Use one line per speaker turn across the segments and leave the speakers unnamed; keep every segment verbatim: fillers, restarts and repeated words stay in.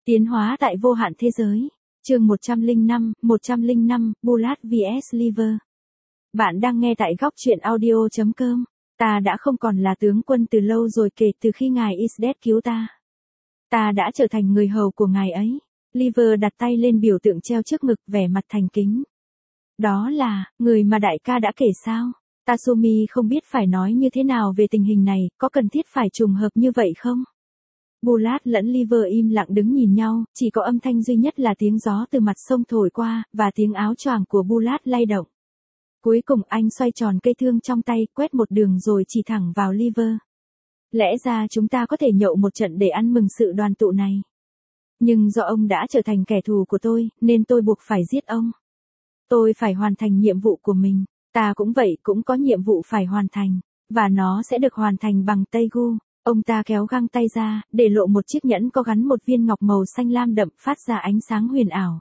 Tiến hóa tại vô hạn thế giới. Chương một trăm lẻ năm, một trăm lẻ năm, Bulat vs Liver. Bạn đang nghe tại góc truyện audio chấm com. Ta đã không còn là tướng quân từ lâu rồi kể từ khi ngài Isdet cứu ta. Ta đã trở thành người hầu của ngài ấy. Liver đặt tay lên biểu tượng treo trước ngực, vẻ mặt thành kính. Đó là, người mà đại ca đã kể sao? Tasumi không biết phải nói như thế nào về tình hình này, có cần thiết phải trùng hợp như vậy không? Bulat lẫn Liver im lặng đứng nhìn nhau, chỉ có âm thanh duy nhất là tiếng gió từ mặt sông thổi qua, và tiếng áo choàng của Bulat lay động. Cuối cùng anh xoay tròn cây thương trong tay, quét một đường rồi chỉ thẳng vào Liver. Lẽ ra chúng ta có thể nhậu một trận để ăn mừng sự đoàn tụ này. Nhưng do ông đã trở thành kẻ thù của tôi, nên tôi buộc phải giết ông. Tôi phải hoàn thành nhiệm vụ của mình, ta cũng vậy, cũng có nhiệm vụ phải hoàn thành, và nó sẽ được hoàn thành bằng Taegu. Ông ta kéo găng tay ra, để lộ một chiếc nhẫn có gắn một viên ngọc màu xanh lam đậm phát ra ánh sáng huyền ảo.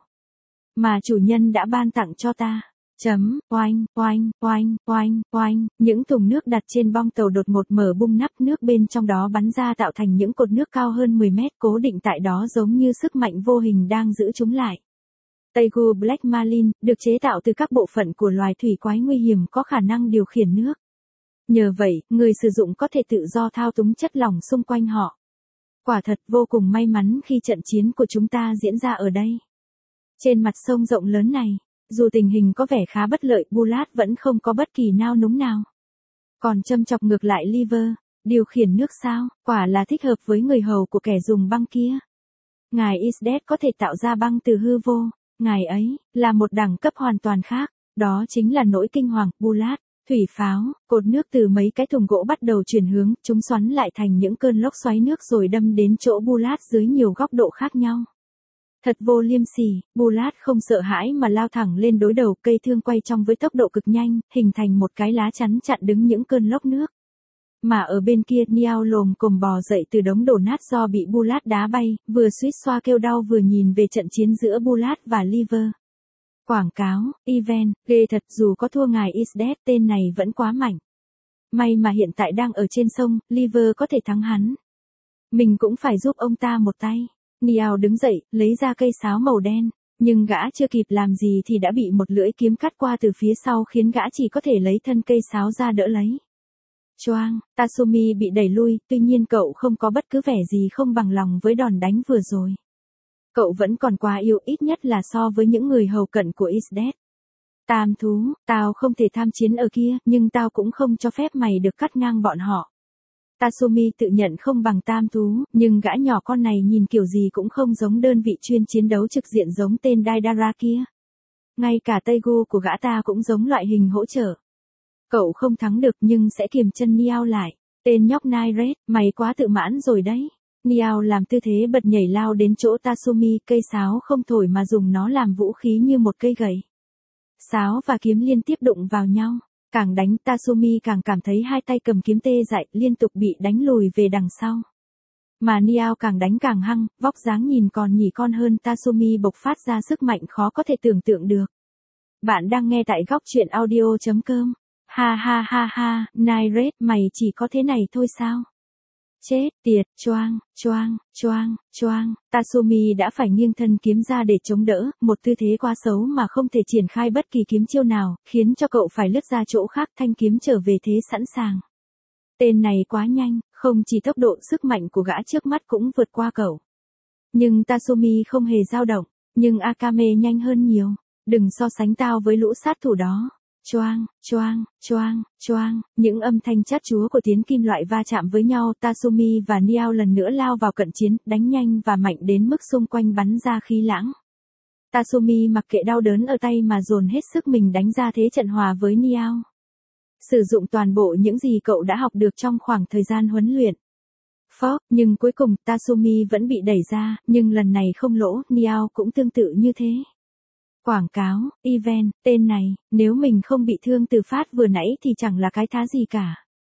Mà chủ nhân đã ban tặng cho ta. Chấm, oanh, oanh, oanh, oanh, oanh, những thùng nước đặt trên bong tàu đột ngột mở bung nắp, nước bên trong đó bắn ra tạo thành những cột nước cao hơn mười mét cố định tại đó giống như sức mạnh vô hình đang giữ chúng lại. Taegu Black Marlin, được chế tạo từ các bộ phận của loài thủy quái nguy hiểm có khả năng điều khiển nước. Nhờ vậy, người sử dụng có thể tự do thao túng chất lỏng xung quanh họ. Quả thật vô cùng may mắn khi trận chiến của chúng ta diễn ra ở đây. Trên mặt sông rộng lớn này, dù tình hình có vẻ khá bất lợi, Bulat vẫn không có bất kỳ nao núng nào. Còn châm chọc ngược lại Liver, điều khiển nước sao, quả là thích hợp với người hầu của kẻ dùng băng kia. Ngài Isdet có thể tạo ra băng từ hư vô, ngài ấy, là một đẳng cấp hoàn toàn khác, đó chính là nỗi kinh hoàng, Bulat. Thủy pháo, cột nước từ mấy cái thùng gỗ bắt đầu chuyển hướng, chúng xoắn lại thành những cơn lốc xoáy nước rồi đâm đến chỗ Bulat dưới nhiều góc độ khác nhau. Thật vô liêm sỉ, Bulat không sợ hãi mà lao thẳng lên đối đầu, cây thương quay trong với tốc độ cực nhanh, hình thành một cái lá chắn chặn đứng những cơn lốc nước. Mà ở bên kia, Niao lồm cồm bò dậy từ đống đổ nát do bị Bulat đá bay, vừa suýt xoa kêu đau vừa nhìn về trận chiến giữa Bulat và Liver. Quảng cáo, event, ghê thật, dù có thua ngài Isdet, tên này vẫn quá mạnh. May mà hiện tại đang ở trên sông, Liver có thể thắng hắn. Mình cũng phải giúp ông ta một tay. Niao đứng dậy, lấy ra cây sáo màu đen, nhưng gã chưa kịp làm gì thì đã bị một lưỡi kiếm cắt qua từ phía sau khiến gã chỉ có thể lấy thân cây sáo ra đỡ lấy. Choang, Tasumi bị đẩy lui, tuy nhiên cậu không có bất cứ vẻ gì không bằng lòng với đòn đánh vừa rồi. Cậu vẫn còn quá yếu, ít nhất là so với những người hầu cận của Isdet. Tam thú, tao không thể tham chiến ở kia, nhưng tao cũng không cho phép mày được cắt ngang bọn họ. Tasumi tự nhận không bằng tam thú, nhưng gã nhỏ con này nhìn kiểu gì cũng không giống đơn vị chuyên chiến đấu trực diện giống tên Daidara kia. Ngay cả Taegu của gã ta cũng giống loại hình hỗ trợ. Cậu không thắng được nhưng sẽ kiềm chân Niao lại. Tên nhóc Nairet, mày quá tự mãn rồi đấy. Niao làm tư thế bật nhảy lao đến chỗ Tasumi, cây sáo không thổi mà dùng nó làm vũ khí như một cây gậy. Sáo và kiếm liên tiếp đụng vào nhau. Càng đánh, Tasumi càng cảm thấy hai tay cầm kiếm tê dại, liên tục bị đánh lùi về đằng sau. Mà Niao càng đánh càng hăng, vóc dáng nhìn còn nhỉ con hơn, Tasumi bộc phát ra sức mạnh khó có thể tưởng tượng được. Bạn đang nghe tại góc truyện audio chấm com. Ha ha ha ha, Nairet, mày chỉ có thế này thôi sao? Chết tiệt, choang, choang, choang, choang, Tasumi đã phải nghiêng thân kiếm ra để chống đỡ, một tư thế quá xấu mà không thể triển khai bất kỳ kiếm chiêu nào, khiến cho cậu phải lướt ra chỗ khác, thanh kiếm trở về thế sẵn sàng. Tên này quá nhanh, không chỉ tốc độ, sức mạnh của gã trước mắt cũng vượt qua cậu. Nhưng Tasumi không hề dao động, nhưng Akame nhanh hơn nhiều, đừng so sánh tao với lũ sát thủ đó. Choang, choang, choang, choang, những âm thanh chát chúa của tiếng kim loại va chạm với nhau, Tasumi và Niao lần nữa lao vào cận chiến, đánh nhanh và mạnh đến mức xung quanh bắn ra khí lãng. Tasumi mặc kệ đau đớn ở tay mà dồn hết sức mình đánh ra thế trận hòa với Niao. Sử dụng toàn bộ những gì cậu đã học được trong khoảng thời gian huấn luyện. Phó, nhưng cuối cùng Tasumi vẫn bị đẩy ra, nhưng lần này không lỗ, Niao cũng tương tự như thế. Quảng cáo, event, tên này, nếu mình không bị thương từ phát vừa nãy thì chẳng là cái thá gì cả.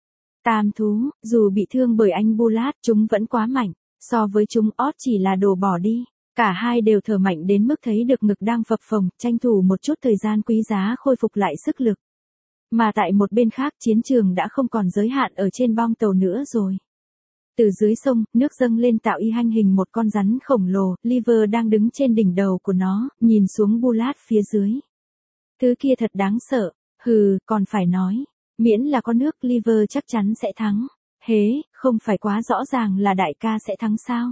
Tam thú, dù bị thương bởi anh Bulat, chúng vẫn quá mạnh, so với chúng Odd chỉ là đồ bỏ đi. Cả hai đều thở mạnh đến mức thấy được ngực đang phập phồng, tranh thủ một chút thời gian quý giá khôi phục lại sức lực. Mà tại một bên khác, chiến trường đã không còn giới hạn ở trên bong tàu nữa rồi. Từ dưới sông, nước dâng lên tạo y hanh hình một con rắn khổng lồ, Liver đang đứng trên đỉnh đầu của nó, nhìn xuống Bulat phía dưới. Thứ kia thật đáng sợ, hừ, còn phải nói. Miễn là có nước, Liver chắc chắn sẽ thắng. Hế, không phải quá rõ ràng là đại ca sẽ thắng sao?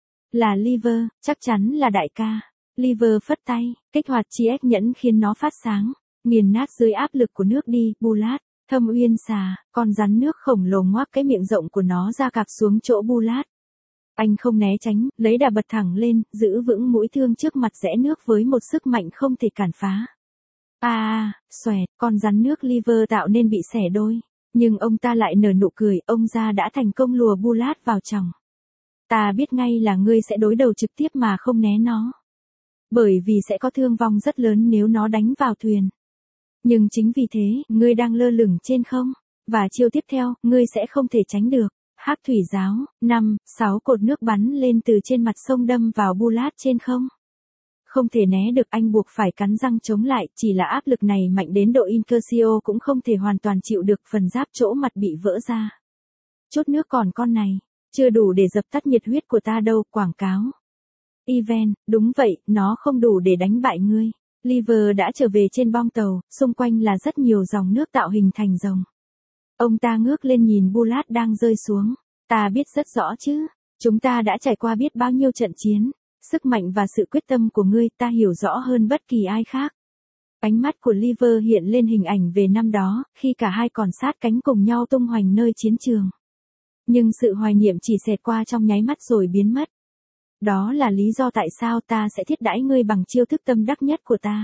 Là Liver, chắc chắn là đại ca. Liver phất tay, kích hoạt chi ếch nhẫn khiến nó phát sáng, nghiền nát dưới áp lực của nước đi, Bulat. Thâm uyên xà, con rắn nước khổng lồ ngoác cái miệng rộng của nó ra cạp xuống chỗ Bulat. Anh không né tránh, lấy đà bật thẳng lên, giữ vững mũi thương trước mặt rẽ nước với một sức mạnh không thể cản phá. À, à, xoẹt, con rắn nước Liver tạo nên bị xẻ đôi. Nhưng ông ta lại nở nụ cười, ông già đã thành công lùa Bulat vào trong. Ta biết ngay là ngươi sẽ đối đầu trực tiếp mà không né nó. Bởi vì sẽ có thương vong rất lớn nếu nó đánh vào thuyền. Nhưng chính vì thế, ngươi đang lơ lửng trên không. Và chiêu tiếp theo, ngươi sẽ không thể tránh được. Hắc thủy giáo, năm, sáu cột nước bắn lên từ trên mặt sông đâm vào Bulat trên không. Không thể né được, anh buộc phải cắn răng chống lại, chỉ là áp lực này mạnh đến độ Incursio cũng không thể hoàn toàn chịu được, phần giáp chỗ mặt bị vỡ ra. Chốt nước còn con này, chưa đủ để dập tắt nhiệt huyết của ta đâu, quảng cáo. Even, đúng vậy, nó không đủ để đánh bại ngươi. Liver đã trở về trên bong tàu, xung quanh là rất nhiều dòng nước tạo hình thành rồng. Ông ta ngước lên nhìn Bulat đang rơi xuống. Ta biết rất rõ chứ, chúng ta đã trải qua biết bao nhiêu trận chiến. Sức mạnh và sự quyết tâm của ngươi ta hiểu rõ hơn bất kỳ ai khác. Ánh mắt của Liver hiện lên hình ảnh về năm đó, khi cả hai còn sát cánh cùng nhau tung hoành nơi chiến trường. Nhưng sự hoài niệm chỉ xẹt qua trong nháy mắt rồi biến mất. Đó là lý do tại sao ta sẽ thiết đãi ngươi bằng chiêu thức tâm đắc nhất của ta.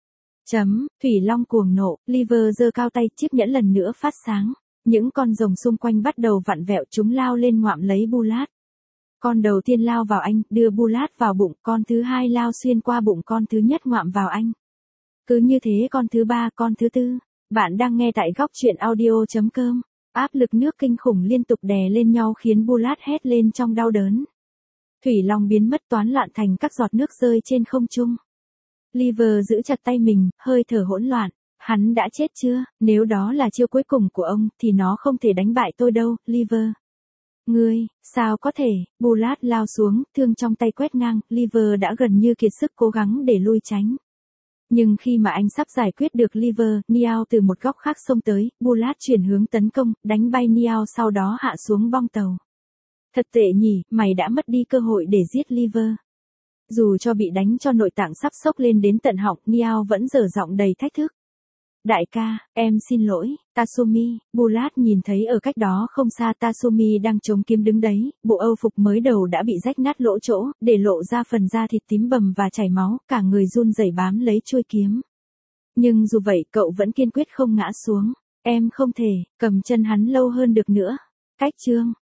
Chấm, Thủy Long cuồng nộ, Liver giơ cao tay, chiếc nhẫn lần nữa phát sáng. Những con rồng xung quanh bắt đầu vặn vẹo, chúng lao lên ngoạm lấy Bulat. Con đầu tiên lao vào anh, đưa Bulat vào bụng, con thứ hai lao xuyên qua bụng con thứ nhất ngoạm vào anh. Cứ như thế con thứ ba, con thứ tư. Bạn đang nghe tại góc truyện audio chấm com. Áp lực nước kinh khủng liên tục đè lên nhau khiến Bulat hét lên trong đau đớn. Thủy Long biến mất, toán loạn thành các giọt nước rơi trên không trung. Liver giữ chặt tay mình, hơi thở hỗn loạn. Hắn đã chết chưa? Nếu đó là chiêu cuối cùng của ông, thì nó không thể đánh bại tôi đâu, Liver. Ngươi, sao có thể? Bulat lao xuống, thương trong tay quét ngang, Liver đã gần như kiệt sức cố gắng để lui tránh. Nhưng khi mà anh sắp giải quyết được Liver, Niall từ một góc khác xông tới, Bulat chuyển hướng tấn công, đánh bay Niall sau đó hạ xuống bong tàu. Thật tệ nhỉ, mày đã mất đi cơ hội để giết Liver. Dù cho bị đánh cho nội tạng sắp sốc lên đến tận họng, Niall vẫn dở giọng đầy thách thức. Đại ca, em xin lỗi, Tatsumi. Bulat nhìn thấy ở cách đó không xa Tatsumi đang chống kiếm đứng đấy, bộ âu phục mới đầu đã bị rách nát lỗ chỗ, để lộ ra phần da thịt tím bầm và chảy máu, cả người run rẩy bám lấy chuôi kiếm. Nhưng dù vậy cậu vẫn kiên quyết không ngã xuống. Em không thể, cầm chân hắn lâu hơn được nữa. Cách chương.